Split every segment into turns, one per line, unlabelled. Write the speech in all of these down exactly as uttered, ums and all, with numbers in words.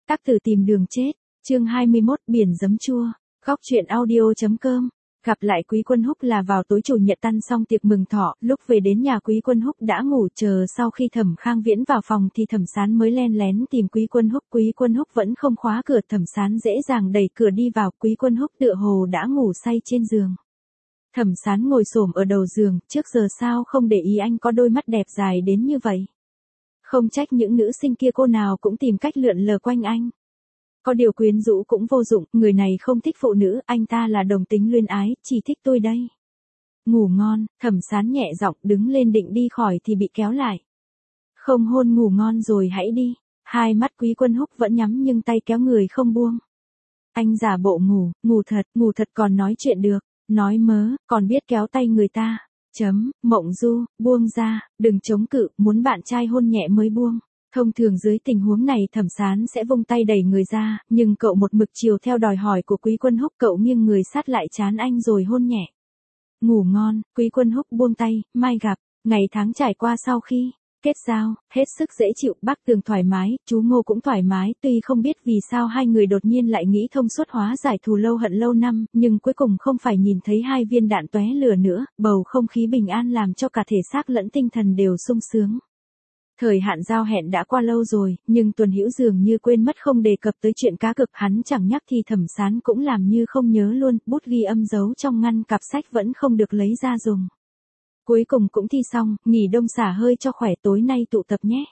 Tác tử tìm đường chết, chương hai mươi mốt biển giấm chua, góc truyện audio.com. Gặp lại Quý Quân Húc là vào tối chủ nhật tan xong tiệc mừng thọ, lúc về đến nhà Quý Quân Húc đã ngủ, chờ sau khi Thẩm Khang Viễn vào phòng thì Thẩm Sán mới len lén tìm Quý Quân Húc. Quý Quân Húc vẫn không khóa cửa, Thẩm Sán dễ dàng đẩy cửa đi vào, Quý Quân Húc tựa hồ đã ngủ say trên giường. Thẩm Sán ngồi xổm ở đầu giường, trước giờ sao không để ý anh có đôi mắt đẹp dài đến như vậy. Không trách những nữ sinh kia cô nào cũng tìm cách lượn lờ quanh anh. Có điều quyến rũ cũng vô dụng, người này không thích phụ nữ, anh ta là đồng tính luyến ái, chỉ thích tôi đây. Ngủ ngon, Thẩm Sán nhẹ giọng đứng lên định đi khỏi thì bị kéo lại. Không hôn ngủ ngon rồi hãy đi. Hai mắt Quý Quân Húc vẫn nhắm nhưng tay kéo người không buông. Anh giả bộ ngủ, ngủ thật, ngủ thật còn nói chuyện được, nói mớ, còn biết kéo tay người ta. Chấm, Mộng Du, buông ra, đừng chống cự, muốn bạn trai hôn nhẹ mới buông. Thông thường dưới tình huống này Thẩm Sán sẽ vung tay đẩy người ra, nhưng cậu một mực chiều theo đòi hỏi của Quý Quân Húc, cậu nghiêng người sát lại trán anh rồi hôn nhẹ. Ngủ ngon, Quý Quân Húc buông tay, mai gặp, ngày tháng trải qua sau khi kết giao, hết sức dễ chịu, bác Tường thoải mái, chú Ngô cũng thoải mái, tuy không biết vì sao hai người đột nhiên lại nghĩ thông suốt hóa giải thù lâu hận lâu năm, nhưng cuối cùng không phải nhìn thấy hai viên đạn tóe lửa nữa, bầu không khí bình an làm cho cả thể xác lẫn tinh thần đều sung sướng. Thời hạn giao hẹn đã qua lâu rồi, nhưng Tuần Hữu dường như quên mất không đề cập tới chuyện cá cược, hắn chẳng nhắc thì Thẩm Sán cũng làm như không nhớ luôn, bút ghi âm giấu trong ngăn cặp sách vẫn không được lấy ra dùng. Cuối cùng cũng thi xong, nghỉ đông xả hơi cho khỏe, tối nay tụ tập nhé.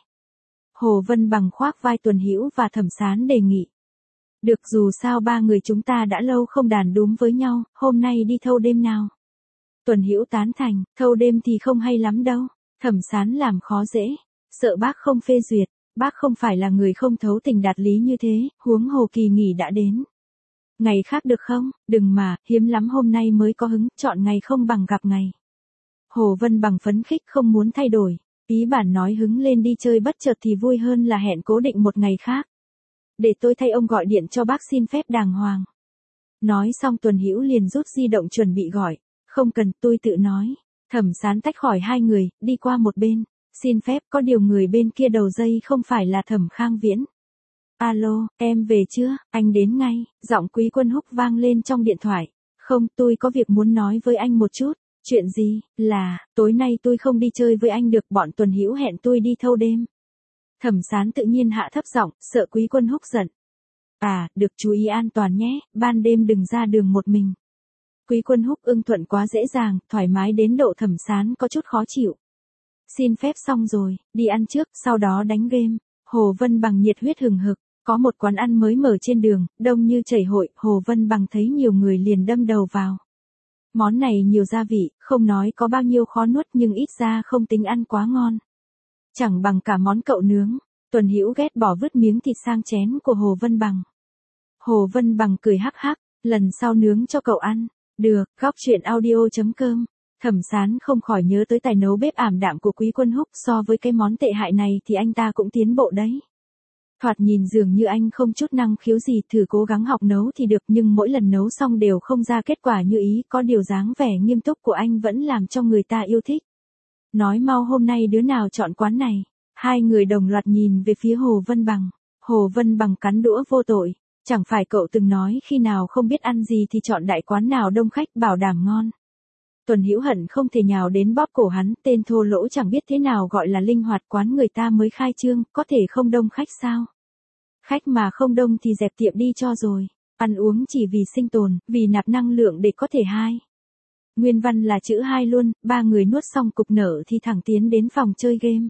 Hồ Vân Bằng khoác vai Tuần Hữu và Thẩm Sán đề nghị. Được, dù sao ba người chúng ta đã lâu không đàn đúm với nhau, hôm nay đi thâu đêm nào. Tuần Hữu tán thành, thâu đêm thì không hay lắm đâu. Thẩm Sán làm khó dễ. Sợ bác không phê duyệt, bác không phải là người không thấu tình đạt lý như thế, huống hồ kỳ nghỉ đã đến. Ngày khác được không, đừng mà, hiếm lắm hôm nay mới có hứng, chọn ngày không bằng gặp ngày. Hồ Vân Bằng phấn khích không muốn thay đổi, ý bản nói hứng lên đi chơi bất chợt thì vui hơn là hẹn cố định một ngày khác. Để tôi thay ông gọi điện cho bác xin phép đàng hoàng. Nói xong Tuần Hữu liền rút di động chuẩn bị gọi, không cần, tôi tự nói. Thẩm Sán tách khỏi hai người, đi qua một bên. Xin phép, có điều người bên kia đầu dây không phải là Thẩm Khang Viễn. Alo, em về chưa, anh đến ngay, giọng Quý Quân Húc vang lên trong điện thoại. Không, tôi có việc muốn nói với anh một chút. Chuyện gì, là, tối nay tôi không đi chơi với anh được, bọn Tuần Hữu hẹn tôi đi thâu đêm. Thẩm Sán tự nhiên hạ thấp giọng, sợ Quý Quân Húc giận. À, được, chú ý an toàn nhé, ban đêm đừng ra đường một mình. Quý Quân Húc ưng thuận quá dễ dàng, thoải mái đến độ Thẩm Sán có chút khó chịu. Xin phép xong rồi, đi ăn trước, sau đó đánh game. Hồ Vân Bằng nhiệt huyết hừng hực, có một quán ăn mới mở trên đường, đông như chảy hội, Hồ Vân Bằng thấy nhiều người liền đâm đầu vào. Món này nhiều gia vị, không nói có bao nhiêu khó nuốt nhưng ít ra không tính ăn quá ngon. Chẳng bằng cả món cậu nướng. Tuần Hữu ghét bỏ vứt miếng thịt sang chén của Hồ Vân Bằng. Hồ Vân Bằng cười hắc hắc, lần sau nướng cho cậu ăn. Được, góc truyện audio.com. Thẩm Sán không khỏi nhớ tới tài nấu bếp ảm đạm của Quý Quân Húc, so với cái món tệ hại này thì anh ta cũng tiến bộ đấy. Thoạt nhìn dường như anh không chút năng khiếu gì, thử cố gắng học nấu thì được nhưng mỗi lần nấu xong đều không ra kết quả như ý, có điều dáng vẻ nghiêm túc của anh vẫn làm cho người ta yêu thích. Nói mau hôm nay đứa nào chọn quán này, hai người đồng loạt nhìn về phía Hồ Vân Bằng. Hồ Vân Bằng cắn đũa vô tội, chẳng phải cậu từng nói khi nào không biết ăn gì thì chọn đại quán nào đông khách bảo đảm ngon. Tuần Hữu hận không thể nhào đến bóp cổ hắn, tên thô lỗ chẳng biết thế nào gọi là linh hoạt, quán người ta mới khai trương, có thể không đông khách sao? Khách mà không đông thì dẹp tiệm đi cho rồi, ăn uống chỉ vì sinh tồn, vì nạp năng lượng để có thể hai. Nguyên văn là chữ hai luôn, ba người nuốt xong cục nở thì thẳng tiến đến phòng chơi game.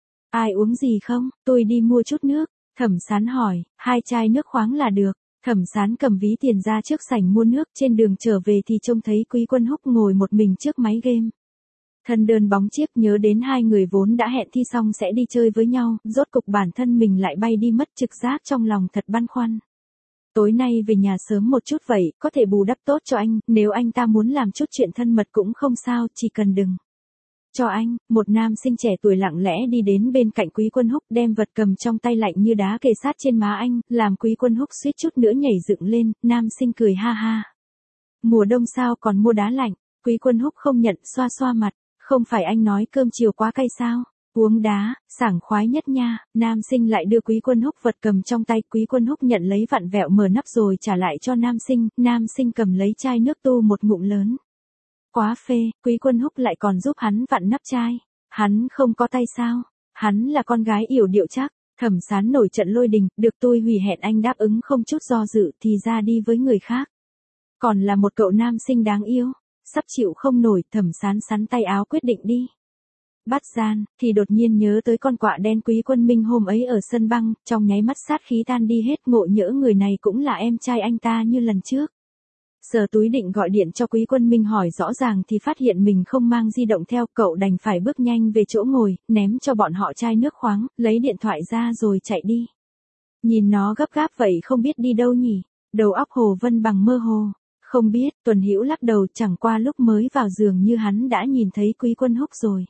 Ai uống gì không, tôi đi mua chút nước, Thẩm Sán hỏi, hai chai nước khoáng là được. Thẩm Sán cầm ví tiền ra trước sảnh mua nước, trên đường trở về thì trông thấy Quý Quân Húc ngồi một mình trước máy game. Thân đơn bóng chiếc, nhớ đến hai người vốn đã hẹn thi xong sẽ đi chơi với nhau, rốt cục bản thân mình lại bay đi mất, trực giác trong lòng thật băn khoăn. Tối nay về nhà sớm một chút vậy, có thể bù đắp tốt cho anh, nếu anh ta muốn làm chút chuyện thân mật cũng không sao, chỉ cần đừng cho anh. Một nam sinh trẻ tuổi lặng lẽ đi đến bên cạnh Quý Quân Húc, đem vật cầm trong tay lạnh như đá kề sát trên má anh, làm Quý Quân Húc suýt chút nữa nhảy dựng lên. Nam sinh cười ha ha. Mùa đông sao còn mua đá lạnh? Quý Quân Húc không nhận, xoa xoa mặt. Không phải anh nói cơm chiều quá cay sao? Uống đá, sảng khoái nhất nha, nam sinh lại đưa Quý Quân Húc vật cầm trong tay, Quý Quân Húc nhận lấy vặn vẹo mở nắp rồi trả lại cho nam sinh, nam sinh cầm lấy chai nước tu một ngụm lớn. Quá phê, Quý Quân Húc lại còn giúp hắn vặn nắp chai. Hắn không có tay sao? Hắn là con gái yểu điệu chắc. Thẩm Sán nổi trận lôi đình, được tôi hủy hẹn anh đáp ứng không chút do dự thì ra đi với người khác. Còn là một cậu nam sinh đáng yêu, sắp chịu không nổi, Thẩm Sán sắn tay áo quyết định đi. Bắt gian, thì đột nhiên nhớ tới con quạ đen Quý Quân Minh hôm ấy ở sân băng, trong nháy mắt sát khí tan đi hết, ngộ nhỡ người này cũng là em trai anh ta như lần trước. Sờ túi định gọi điện cho Quý Quân Minh hỏi rõ ràng thì phát hiện mình không mang di động theo, cậu đành phải bước nhanh về chỗ ngồi, ném cho bọn họ chai nước khoáng, lấy điện thoại ra rồi chạy đi. Nhìn nó gấp gáp vậy không biết đi đâu nhỉ, đầu óc Hồ Vân Bằng mơ hồ. Không biết, Tuần Hữu lắc đầu, chẳng qua lúc mới vào giường như hắn đã nhìn thấy Quý Quân Húc rồi.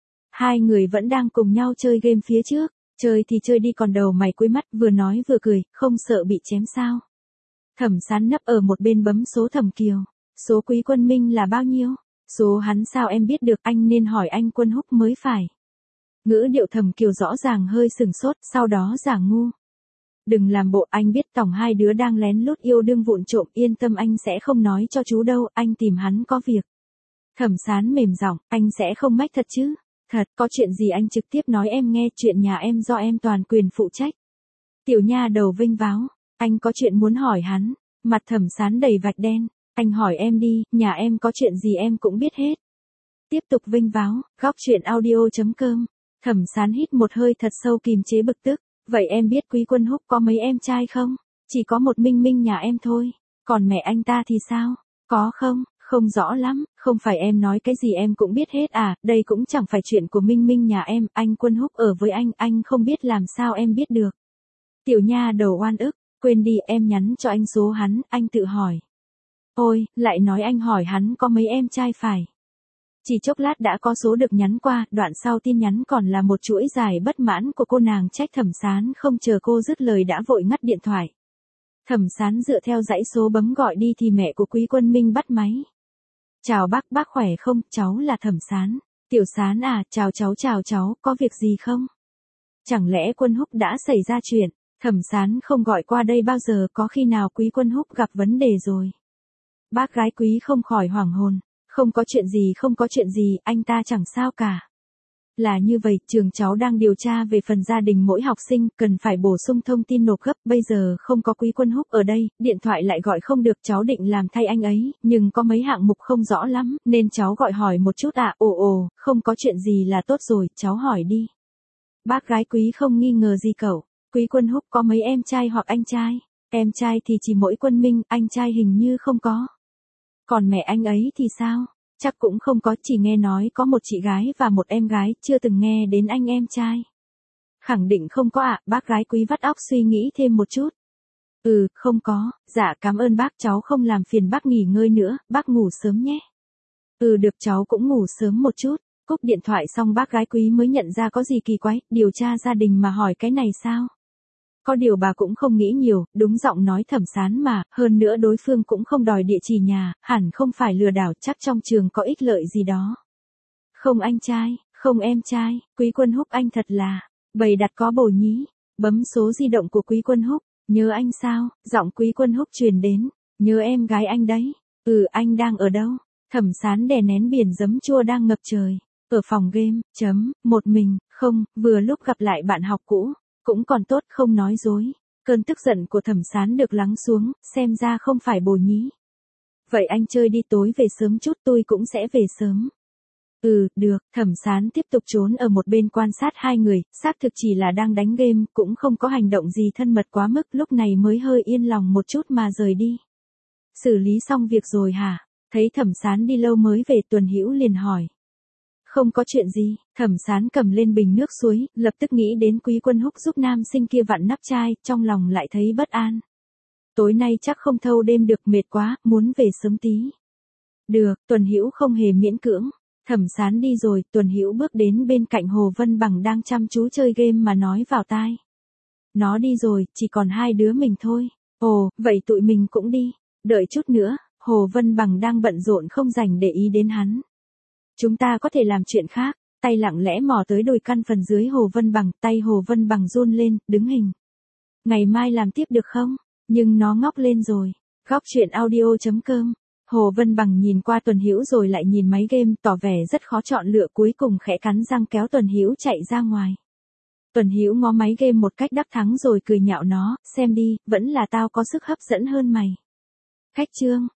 Hai người vẫn đang cùng nhau chơi game phía trước, chơi thì chơi đi còn đầu mày cuối mắt, vừa nói vừa cười, không sợ bị chém sao. Thẩm Sán nấp ở một bên bấm số Thẩm Kiều. Số Quý Quân Minh là bao nhiêu? Số hắn sao em biết được, anh nên hỏi anh Quân Húc mới phải. Ngữ điệu Thẩm Kiều rõ ràng hơi sừng sốt, sau đó giả ngu. Đừng làm bộ, anh biết tổng hai đứa đang lén lút yêu đương vụng trộm, yên tâm anh sẽ không nói cho chú đâu, anh tìm hắn có việc. Thẩm Sán mềm giọng, anh sẽ không mách thật chứ? Thật, có chuyện gì anh trực tiếp nói em nghe, chuyện nhà em do em toàn quyền phụ trách. Tiểu nha đầu vênh váo, anh có chuyện muốn hỏi hắn, mặt Thẩm Sán đầy vạch đen, anh hỏi em đi, nhà em có chuyện gì em cũng biết hết. Tiếp tục vênh váo, góc chuyện audio chấm com, Thẩm Sán hít một hơi thật sâu kìm chế bực tức, vậy em biết Quý Quân Húc có mấy em trai không? Chỉ có một Minh Minh nhà em thôi, còn mẹ anh ta thì sao? Có không? Không rõ lắm, không phải em nói cái gì em cũng biết hết à, đây cũng chẳng phải chuyện của Minh Minh nhà em, anh Quân Húc ở với anh, anh không biết làm sao em biết được. Tiểu nha đầu oan ức, quên đi, em nhắn cho anh số hắn, anh tự hỏi. Ôi, lại nói anh hỏi hắn có mấy em trai phải. Chỉ chốc lát đã có số được nhắn qua, đoạn sau tin nhắn còn là một chuỗi dài bất mãn của cô nàng trách Thẩm Sán không chờ cô dứt lời đã vội ngắt điện thoại. Thẩm Sán dựa theo dãy số bấm gọi đi thì mẹ của Quý Quân Minh bắt máy. Chào bác, bác khỏe không, cháu là Thẩm Sán. Tiểu Sán à, chào cháu chào cháu, có việc gì không? Chẳng lẽ Quân Húc đã xảy ra chuyện? Thẩm Sán không gọi qua đây bao giờ, có khi nào Quý Quân Húc gặp vấn đề rồi? Bác gái Quý không khỏi hoảng hồn. Không có chuyện gì, không có chuyện gì, anh ta chẳng sao cả. Là như vậy, trường cháu đang điều tra về phần gia đình mỗi học sinh, cần phải bổ sung thông tin nộp gấp, bây giờ không có Quý Quân Húc ở đây, điện thoại lại gọi không được, cháu định làm thay anh ấy, nhưng có mấy hạng mục không rõ lắm, nên cháu gọi hỏi một chút ạ. À, ồ ồ, không có chuyện gì là tốt rồi, cháu hỏi đi. Bác gái Quý không nghi ngờ gì cậu, Quý Quân Húc có mấy em trai hoặc anh trai? Em trai thì chỉ mỗi Quân Minh, anh trai hình như không có. Còn mẹ anh ấy thì sao? Chắc cũng không có, chỉ nghe nói có một chị gái và một em gái, chưa từng nghe đến anh em trai. Khẳng định không có ạ, à, bác gái Quý vắt óc suy nghĩ thêm một chút. Ừ, không có, dạ cảm ơn bác, cháu không làm phiền bác nghỉ ngơi nữa, bác ngủ sớm nhé. Ừ được, cháu cũng ngủ sớm một chút. Cúp điện thoại xong bác gái Quý mới nhận ra có gì kỳ quái, điều tra gia đình mà hỏi cái này sao? Có điều bà cũng không nghĩ nhiều, đúng giọng nói Thẩm Sán mà, hơn nữa đối phương cũng không đòi địa chỉ nhà, hẳn không phải lừa đảo, chắc trong trường có ích lợi gì đó. Không anh trai, không em trai, Quý Quân Húc anh thật là, bầy đặt có bổ nhí, bấm số di động của Quý Quân Húc, nhớ anh sao, giọng Quý Quân Húc truyền đến, nhớ em gái anh đấy, ừ anh đang ở đâu, Thẩm Sán đè nén biển giấm chua đang ngập trời, ở phòng game, chấm, một mình, không, vừa lúc gặp lại bạn học cũ. Cũng còn tốt, không nói dối. Cơn tức giận của Thẩm Sán được lắng xuống, xem ra không phải bồ nhí. Vậy anh chơi đi, tối về sớm chút, tôi cũng sẽ về sớm. Ừ, được, Thẩm Sán tiếp tục trốn ở một bên quan sát hai người, xác thực chỉ là đang đánh game, cũng không có hành động gì thân mật quá mức, lúc này mới hơi yên lòng một chút mà rời đi. Xử lý xong việc rồi hả? Thấy Thẩm Sán đi lâu mới về, Tuần Hữu liền hỏi. Không có chuyện gì, Thẩm Sán cầm lên bình nước suối, lập tức nghĩ đến Quý Quân Húc giúp nam sinh kia vặn nắp chai, trong lòng lại thấy bất an. Tối nay chắc không thâu đêm được, mệt quá, muốn về sớm tí. Được, Tuần Hữu không hề miễn cưỡng. Thẩm Sán đi rồi, Tuần Hữu bước đến bên cạnh Hồ Vân Bằng đang chăm chú chơi game mà nói vào tai. Nó đi rồi, chỉ còn hai đứa mình thôi. Ồ, vậy tụi mình cũng đi. Đợi chút nữa, Hồ Vân Bằng đang bận rộn không dành để ý đến hắn. Chúng ta có thể làm chuyện khác. tay lặng lẽ mò tới đùi căn phần dưới Hồ Vân Bằng, tay Hồ Vân Bằng run lên, đứng hình. Ngày mai làm tiếp được không? Nhưng nó ngóc lên rồi. Góc chuyện audio chấm com. Hồ Vân Bằng nhìn qua Tuần Hữu rồi lại nhìn máy game, tỏ vẻ rất khó chọn lựa, cuối cùng khẽ cắn răng kéo Tuần Hữu chạy ra ngoài. Tuần Hữu ngó máy game một cách đắc thắng rồi cười nhạo nó, xem đi, vẫn là tao có sức hấp dẫn hơn mày. Khách chương.